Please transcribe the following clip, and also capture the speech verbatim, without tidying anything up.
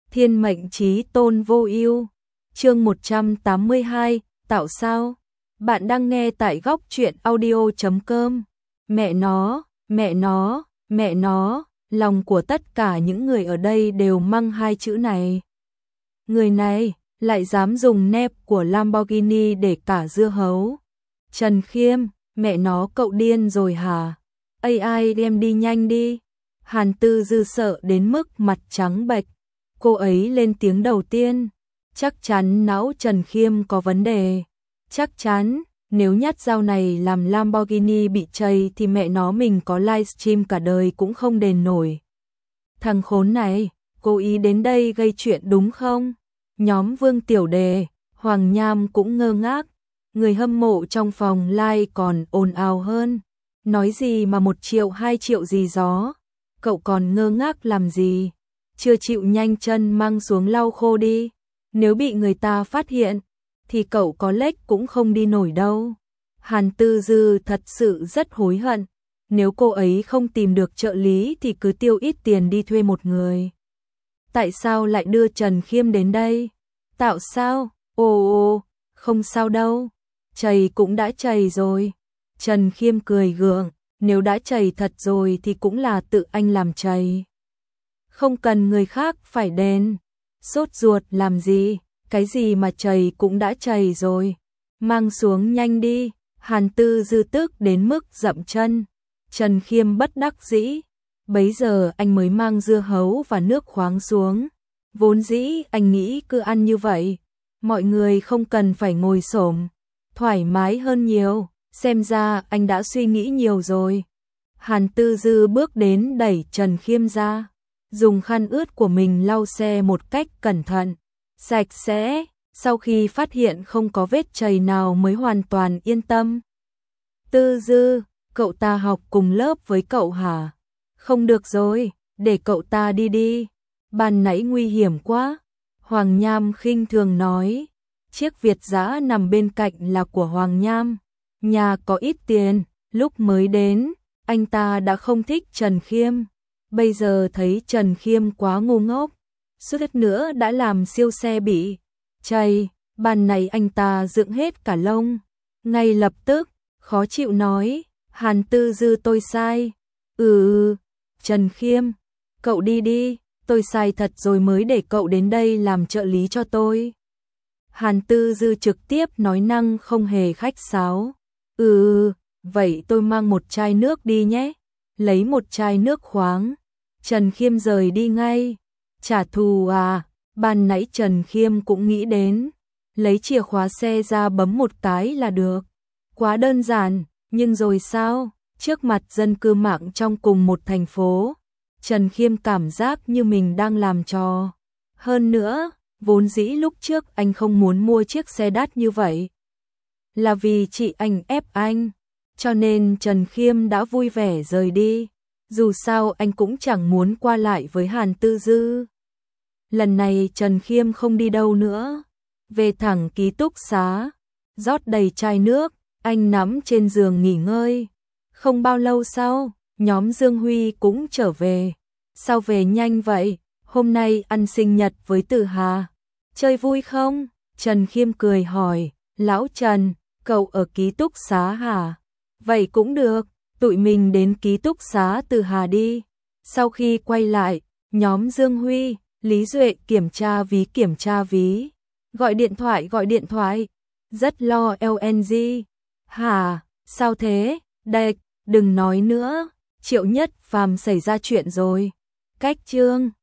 Thiên mệnh chí tôn vô ưu. Chương một trăm tám mươi hai, tạo sao? Bạn đang nghe tại góc truyện audio chấm com. Mẹ nó, mẹ nó, mẹ nó, lòng của tất cả những người ở đây đều mang hai chữ này. Người này lại dám dùng nep của Lamborghini để cả dưa hấu. Trần Khiêm, mẹ nó cậu điên rồi hả? a i đem đi nhanh đi. Hàn Tư Dư sợ đến mức mặt trắng bệch. Cô ấy lên tiếng đầu tiên. Chắc chắn não Trần Khiêm có vấn đề. Chắc chắn, nếu nhát dao này làm Lamborghini bị chày thì mẹ nó mình có livestream cả đời cũng không đền nổi. Thằng khốn này, cố ý đến đây gây chuyện đúng không? Nhóm Vương Tiểu Đề, Hoàng Nham cũng ngơ ngác. Người hâm mộ trong phòng live còn ồn ào hơn. Nói gì mà một triệu hai triệu gì gió. Cậu còn ngơ ngác làm gì? Chưa chịu nhanh chân mang xuống lau khô đi. Nếu bị người ta phát hiện, thì cậu có lếch cũng không đi nổi đâu. Hàn Tư Dư thật sự rất hối hận. Nếu cô ấy không tìm được trợ lý thì cứ tiêu ít tiền đi thuê một người. Tại sao lại đưa Trần Khiêm đến đây? Tạo sao? Ồ ồ, không sao đâu. Chày cũng đã chày rồi. Trần Khiêm cười gượng. Nếu đã chày thật rồi thì cũng là tự anh làm chày. Không cần người khác phải đền. Sốt ruột làm gì? Cái gì mà chày cũng đã chày rồi. Mang xuống nhanh đi. Hàn Tư Dư tức đến mức dậm chân. Trần Khiêm bất đắc dĩ. Bấy giờ anh mới mang dưa hấu và nước khoáng xuống. Vốn dĩ anh nghĩ cứ ăn như vậy, mọi người không cần phải ngồi xổm, thoải mái hơn nhiều. Xem ra anh đã suy nghĩ nhiều rồi. Hàn Tư Dư bước đến đẩy Trần Khiêm ra, dùng khăn ướt của mình lau xe một cách cẩn thận, sạch sẽ. Sau khi phát hiện không có vết chày nào mới hoàn toàn yên tâm. Tư Dư, cậu ta học cùng lớp với cậu hả? Không được rồi, để cậu ta đi đi. Ban nãy nguy hiểm quá. Hoàng Nham khinh thường nói. Chiếc Việt dã nằm bên cạnh là của Hoàng Nham. Nhà có ít tiền, lúc mới đến, anh ta đã không thích Trần Khiêm. Bây giờ thấy Trần Khiêm quá ngu ngốc, suýt nữa đã làm siêu xe bị chày. Ban này anh ta dựng hết cả lông. Ngay lập tức, khó chịu nói, Hàn Tư Dư tôi sai. Ừ, Trần Khiêm, cậu đi đi, tôi sai thật rồi mới để cậu đến đây làm trợ lý cho tôi. Hàn Tư Dư trực tiếp nói năng không hề khách sáo. Ừ, vậy tôi mang một chai nước đi nhé. Lấy một chai nước khoáng. Trần Khiêm rời đi ngay. Trả thù à? Ban nãy Trần Khiêm cũng nghĩ đến. Lấy chìa khóa xe ra bấm một cái là được. Quá đơn giản, nhưng rồi sao? Trước mặt dân cư mạng trong cùng một thành phố, Trần Khiêm cảm giác như mình đang làm trò. Hơn nữa, vốn dĩ lúc trước anh không muốn mua chiếc xe đắt như vậy. Là vì chị anh ép anh, cho nên Trần Khiêm đã vui vẻ rời đi. Dù sao anh cũng chẳng muốn qua lại với Hàn Tư Dư. Lần này Trần Khiêm không đi đâu nữa, về thẳng ký túc xá, rót đầy chai nước, anh nằm trên giường nghỉ ngơi. Không bao lâu sau, nhóm Dương Huy cũng trở về. Sao về nhanh vậy? Hôm nay ăn sinh nhật với Tử Hà. Chơi vui không? Trần Khiêm cười hỏi. Lão Trần, cậu ở ký túc xá hả? Vậy cũng được, tụi mình đến ký túc xá Tử Hà đi. Sau khi quay lại, nhóm Dương Huy, Lý Duệ kiểm tra ví kiểm tra ví. Gọi điện thoại gọi điện thoại. Rất lo lờ en giê. Hả? Sao thế? Đệch, đừng nói nữa. Triệu Nhất Phàm xảy ra chuyện rồi. Cách chương